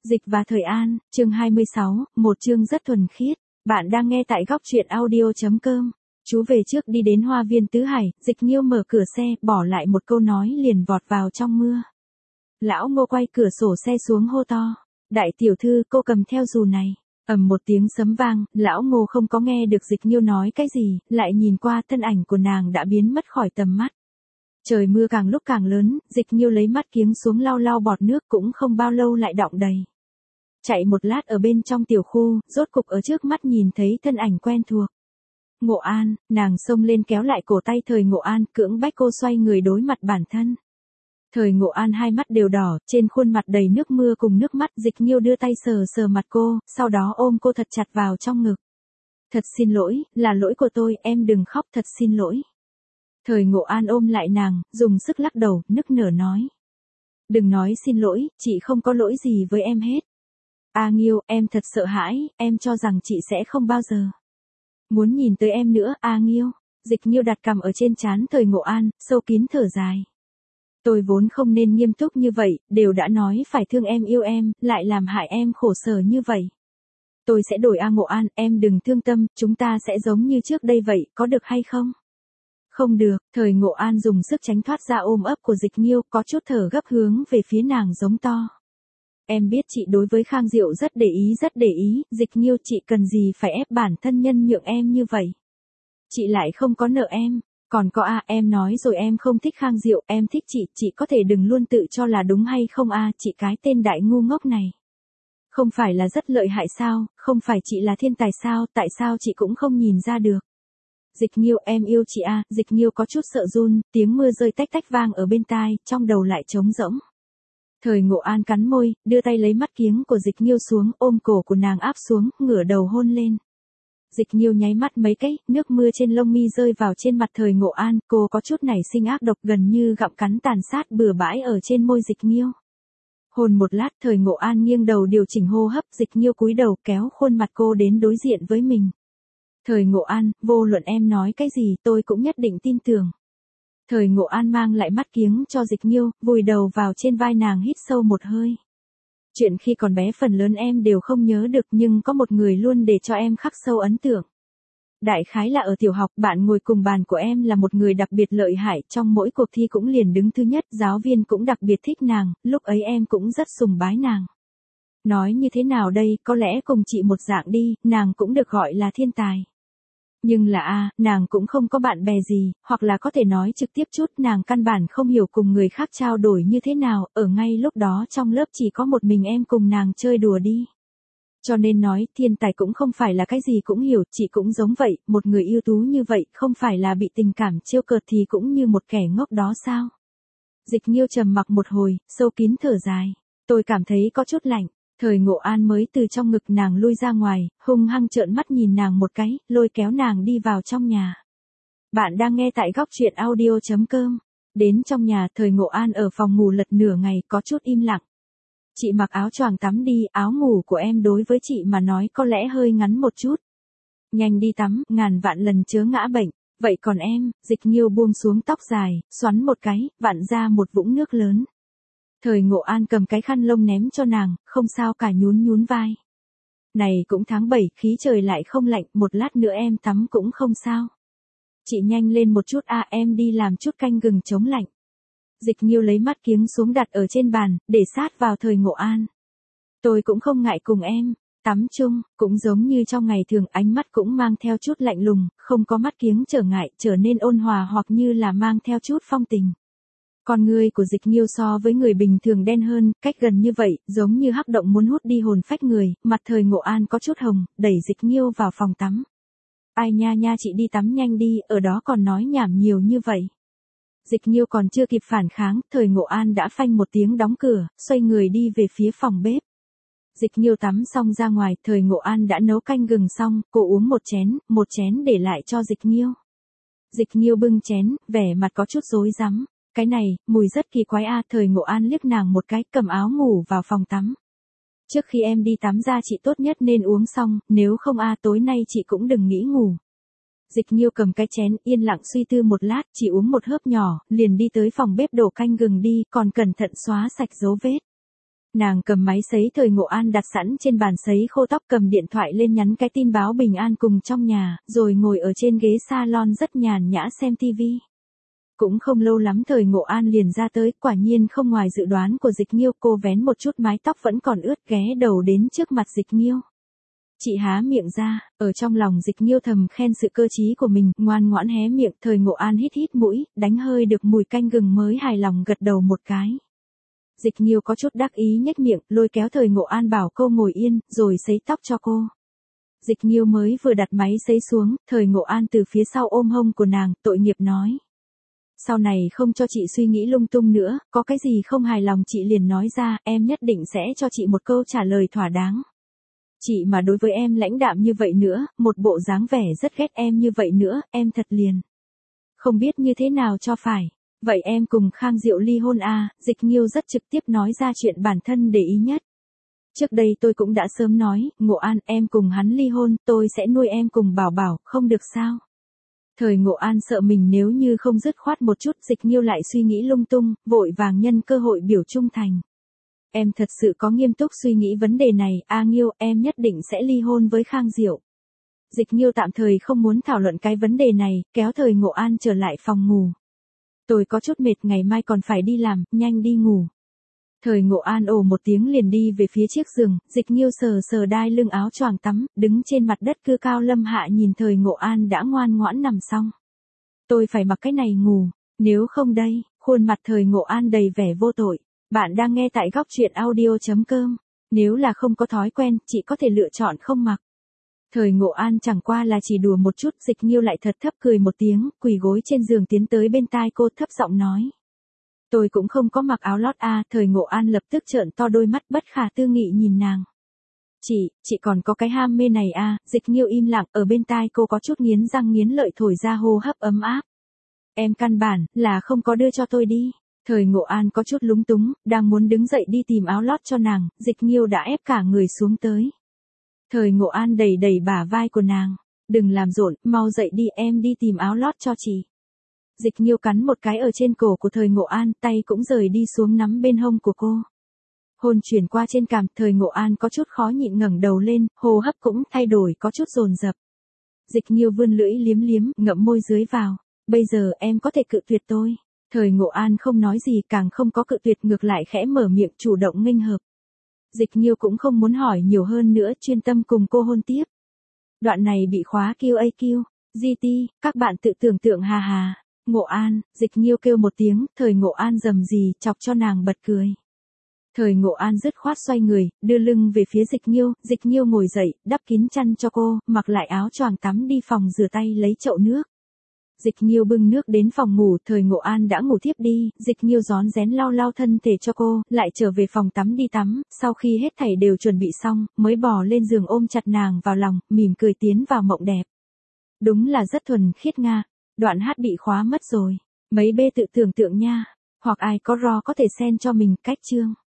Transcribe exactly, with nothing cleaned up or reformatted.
Dịch và Thời An, chương hai mươi sáu, một chương rất thuần khiết. Bạn đang nghe tại góc truyện audio.com. Chú về trước đi đến Hoa viên Tứ Hải, Dịch Nhiêu mở cửa xe, bỏ lại một câu nói liền vọt vào trong mưa. Lão Ngô quay cửa sổ xe xuống hô to. Đại tiểu thư, cô cầm theo dù này. Ầm một tiếng sấm vang, lão Ngô không có nghe được Dịch Nhiêu nói cái gì, lại nhìn qua thân ảnh của nàng đã biến mất khỏi tầm mắt. Trời mưa càng lúc càng lớn, Dịch Nhiêu lấy mắt kiếng xuống lau lau bọt nước cũng không bao lâu lại đọng đầy. Chạy một lát ở bên trong tiểu khu, rốt cục ở trước mắt nhìn thấy thân ảnh quen thuộc. Ngộ An, nàng xông lên kéo lại cổ tay Thời Ngộ An, cưỡng bách cô xoay người đối mặt bản thân. Thời Ngộ An hai mắt đều đỏ, trên khuôn mặt đầy nước mưa cùng nước mắt. Dịch Nhiêu đưa tay sờ sờ mặt cô, sau đó ôm cô thật chặt vào trong ngực. Thật xin lỗi, là lỗi của tôi, em đừng khóc, thật xin lỗi. Thời Ngộ An ôm lại nàng, dùng sức lắc đầu, nức nở nói. Đừng nói xin lỗi, chị không có lỗi gì với em hết. A Nghiêu, em thật sợ hãi, em cho rằng chị sẽ không bao giờ muốn nhìn tới em nữa, A Nghiêu. Dịch Nhiêu đặt cằm ở trên trán Thời Ngộ An, sâu kín thở dài. Tôi vốn không nên nghiêm túc như vậy, đều đã nói phải thương em yêu em, lại làm hại em khổ sở như vậy. Tôi sẽ đổi A Ngộ An, em đừng thương tâm, chúng ta sẽ giống như trước đây vậy, có được hay không? Không được, Thời Ngộ An dùng sức tránh thoát ra ôm ấp của Dịch Nhiêu, có chút thở gấp hướng về phía nàng giống to. Em biết chị đối với Khang Diệu rất để ý rất để ý, Dịch Nhiêu, chị cần gì phải ép bản thân nhân nhượng em như vậy. Chị lại không có nợ em, còn có a em nói rồi em không thích Khang Diệu, em thích chị, chị có thể đừng luôn tự cho là đúng hay không a chị cái tên đại ngu ngốc này. Không phải là rất lợi hại sao, không phải chị là thiên tài sao, tại sao chị cũng không nhìn ra được. Dịch Nhiêu, em yêu chị a Dịch Nhiêu có chút sợ run, tiếng mưa rơi tách tách vang ở bên tai, trong đầu lại trống rỗng. Thời Ngộ An cắn môi, đưa tay lấy mắt kiếng của Dịch Nhiêu xuống, ôm cổ của nàng áp xuống, ngửa đầu hôn lên. Dịch Nhiêu nháy mắt mấy cái, nước mưa trên lông mi rơi vào trên mặt Thời Ngộ An, cô có chút nảy sinh ác độc gần như gặm cắn tàn sát bừa bãi ở trên môi Dịch Nhiêu. Hôn một lát, Thời Ngộ An nghiêng đầu điều chỉnh hô hấp, Dịch Nhiêu cúi đầu kéo khuôn mặt cô đến đối diện với mình. Thời Ngộ An, vô luận em nói cái gì tôi cũng nhất định tin tưởng. Thời Ngộ An mang lại mắt kiếng cho Dịch Nhiêu, vùi đầu vào trên vai nàng hít sâu một hơi. Chuyện khi còn bé phần lớn em đều không nhớ được nhưng có một người luôn để cho em khắc sâu ấn tượng. Đại khái là ở tiểu học, bạn ngồi cùng bàn của em là một người đặc biệt lợi hại, trong mỗi cuộc thi cũng liền đứng thứ nhất, giáo viên cũng đặc biệt thích nàng, lúc ấy em cũng rất sùng bái nàng. Nói như thế nào đây, có lẽ cùng chị một dạng đi, nàng cũng được gọi là thiên tài. Nhưng là a, nàng cũng không có bạn bè gì, hoặc là có thể nói trực tiếp chút, nàng căn bản không hiểu cùng người khác trao đổi như thế nào, ở ngay lúc đó trong lớp chỉ có một mình em cùng nàng chơi đùa đi. Cho nên nói, thiên tài cũng không phải là cái gì cũng hiểu, chị cũng giống vậy, một người ưu tú như vậy, không phải là bị tình cảm trêu cợt thì cũng như một kẻ ngốc đó sao? Dịch Nhiêu trầm mặc một hồi, sâu kín thở dài. Tôi cảm thấy có chút lạnh. Thời Ngộ An mới từ trong ngực nàng lui ra ngoài, hung hăng trợn mắt nhìn nàng một cái, lôi kéo nàng đi vào trong nhà. Bạn đang nghe tại góc truyện audio.com. Đến trong nhà, Thời Ngộ An ở phòng ngủ lật nửa ngày, có chút im lặng. Chị mặc áo choàng tắm đi, áo ngủ của em đối với chị mà nói có lẽ hơi ngắn một chút. Nhanh đi tắm, ngàn vạn lần chớ ngã bệnh. Vậy còn em, Dịch Nhiêu buông xuống tóc dài, xoắn một cái, vặn ra một vũng nước lớn. Thời Ngộ An cầm cái khăn lông ném cho nàng, không sao cả nhún nhún vai. Này cũng tháng bảy, khí trời lại không lạnh, một lát nữa em tắm cũng không sao. Chị nhanh lên một chút a em đi làm chút canh gừng chống lạnh. Dịch Nhiêu lấy mắt kiếng xuống đặt ở trên bàn, để sát vào Thời Ngộ An. Tôi cũng không ngại cùng em, tắm chung, cũng giống như trong ngày thường, ánh mắt cũng mang theo chút lạnh lùng, không có mắt kiếng trở ngại, trở nên ôn hòa hoặc như là mang theo chút phong tình. Con người của Dịch Nhiêu so với người bình thường đen hơn, cách gần như vậy, giống như hắc động muốn hút đi hồn phách người, mặt Thời Ngộ An có chút hồng, đẩy Dịch Nhiêu vào phòng tắm. Ai nha nha chị đi tắm nhanh đi, ở đó còn nói nhảm nhiều như vậy. Dịch Nhiêu còn chưa kịp phản kháng, Thời Ngộ An đã phanh một tiếng đóng cửa, xoay người đi về phía phòng bếp. Dịch Nhiêu tắm xong ra ngoài, Thời Ngộ An đã nấu canh gừng xong, cô uống một chén, một chén để lại cho Dịch Nhiêu. Dịch Nhiêu bưng chén, vẻ mặt có chút rối rắm. Cái này, mùi rất kỳ quái a Thời Ngộ An liếc nàng một cái, cầm áo ngủ vào phòng tắm. Trước khi em đi tắm ra chị tốt nhất nên uống xong, nếu không a tối nay chị cũng đừng nghĩ ngủ. Dịch Nhiêu cầm cái chén, yên lặng suy tư một lát, chỉ uống một hớp nhỏ, liền đi tới phòng bếp đổ canh gừng đi, còn cẩn thận xóa sạch dấu vết. Nàng cầm máy sấy thời Ngộ An đặt sẵn trên bàn sấy khô tóc, cầm điện thoại lên nhắn cái tin báo bình an cùng trong nhà, rồi ngồi ở trên ghế salon rất nhàn nhã xem tivi. Cũng không lâu lắm thời Ngộ An liền ra tới, quả nhiên không ngoài dự đoán của Dịch Nghiêu, cô vén một chút mái tóc vẫn còn ướt ghé đầu đến trước mặt Dịch Nghiêu. Chị há miệng ra, ở trong lòng Dịch Nghiêu thầm khen sự cơ trí của mình, ngoan ngoãn hé miệng, thời Ngộ An hít hít mũi, đánh hơi được mùi canh gừng mới hài lòng gật đầu một cái. Dịch Nghiêu có chút đắc ý nhếch miệng, lôi kéo thời Ngộ An bảo cô ngồi yên, rồi sấy tóc cho cô. Dịch Nghiêu mới vừa đặt máy sấy xuống, thời Ngộ An từ phía sau ôm hông của nàng, tội nghiệp nói. Sau này không cho chị suy nghĩ lung tung nữa, có cái gì không hài lòng chị liền nói ra, em nhất định sẽ cho chị một câu trả lời thỏa đáng. Chị mà đối với em lãnh đạm như vậy nữa, một bộ dáng vẻ rất ghét em như vậy nữa, em thật liền không biết như thế nào cho phải. Vậy em cùng Khang Diệu ly hôn à? Dịch Nghiêu rất trực tiếp nói ra chuyện bản thân để ý nhất. Trước đây tôi cũng đã sớm nói, Ngộ An, em cùng hắn ly hôn, tôi sẽ nuôi em cùng Bảo Bảo, không được sao? Thời Ngộ An sợ mình nếu như không dứt khoát một chút, Dịch Nghiêu lại suy nghĩ lung tung, vội vàng nhân cơ hội biểu trung thành. Em thật sự có nghiêm túc suy nghĩ vấn đề này, A Nghiêu, em nhất định sẽ ly hôn với Khang Diệu. Dịch Nghiêu tạm thời không muốn thảo luận cái vấn đề này, kéo thời Ngộ An trở lại phòng ngủ. Tôi có chút mệt, ngày mai còn phải đi làm, nhanh đi ngủ. Thời Ngộ An ồ một tiếng liền đi về phía chiếc giường, Dịch Nghiêu sờ sờ đai lưng áo choàng tắm, đứng trên mặt đất cư cao lâm hạ nhìn thời Ngộ An đã ngoan ngoãn nằm xong. Tôi phải mặc cái này ngủ, nếu không đây, khuôn mặt thời Ngộ An đầy vẻ vô tội. Bạn đang nghe tại góc truyện audio chấm com. Nếu là không có thói quen, chị có thể lựa chọn không mặc. Thời Ngộ An chẳng qua là chỉ đùa một chút, Dịch Nghiêu lại thật thấp cười một tiếng, quỳ gối trên giường tiến tới bên tai cô thấp giọng nói. Tôi cũng không có mặc áo lót à, thời Ngộ An lập tức trợn to đôi mắt bất khả tư nghị nhìn nàng. Chị, chị còn có cái ham mê này à, Dịch Nghiêu im lặng, ở bên tai cô có chút nghiến răng nghiến lợi thổi ra hô hấp ấm áp. Em căn bản, là không có đưa cho tôi đi. Thời Ngộ An có chút lúng túng, đang muốn đứng dậy đi tìm áo lót cho nàng, Dịch Nghiêu đã ép cả người xuống tới. Thời Ngộ An đẩy đẩy bả vai của nàng. Đừng làm rộn, mau dậy đi, em đi tìm áo lót cho chị. Dịch Nghiêu cắn một cái ở trên cổ của thời Ngộ An, tay cũng rời đi xuống nắm bên hông của cô. Hôn chuyển qua trên cằm, thời Ngộ An có chút khó nhịn ngẩng đầu lên, hô hấp cũng thay đổi có chút dồn dập. Dịch Nghiêu vươn lưỡi liếm liếm, ngậm môi dưới vào. Bây giờ em có thể cự tuyệt tôi. Thời Ngộ An không nói gì, càng không có cự tuyệt, ngược lại khẽ mở miệng chủ động nghênh hợp. Dịch Nghiêu cũng không muốn hỏi nhiều hơn nữa, chuyên tâm cùng cô hôn tiếp. Đoạn này bị khóa Q A Q, G T, các bạn tự tưởng tượng hà hà. Ngộ An, Dịch Nghiêu kêu một tiếng, thời Ngộ An rầm rì, chọc cho nàng bật cười. Thời Ngộ An dứt khoát xoay người, đưa lưng về phía Dịch Nghiêu, Dịch Nghiêu ngồi dậy, đắp kín chăn cho cô, mặc lại áo choàng tắm đi phòng rửa tay lấy chậu nước. Dịch Nghiêu bưng nước đến phòng ngủ, thời Ngộ An đã ngủ thiếp đi, Dịch Nghiêu rón rén lau lau thân thể cho cô, lại trở về phòng tắm đi tắm, sau khi hết thảy đều chuẩn bị xong, mới bò lên giường ôm chặt nàng vào lòng, mỉm cười tiến vào mộng đẹp. Đúng là rất thuần khiết nga. Đoạn hát bị khóa mất rồi. Mấy bê tự tưởng tượng nha. Hoặc ai có ro có thể send cho mình cách chương.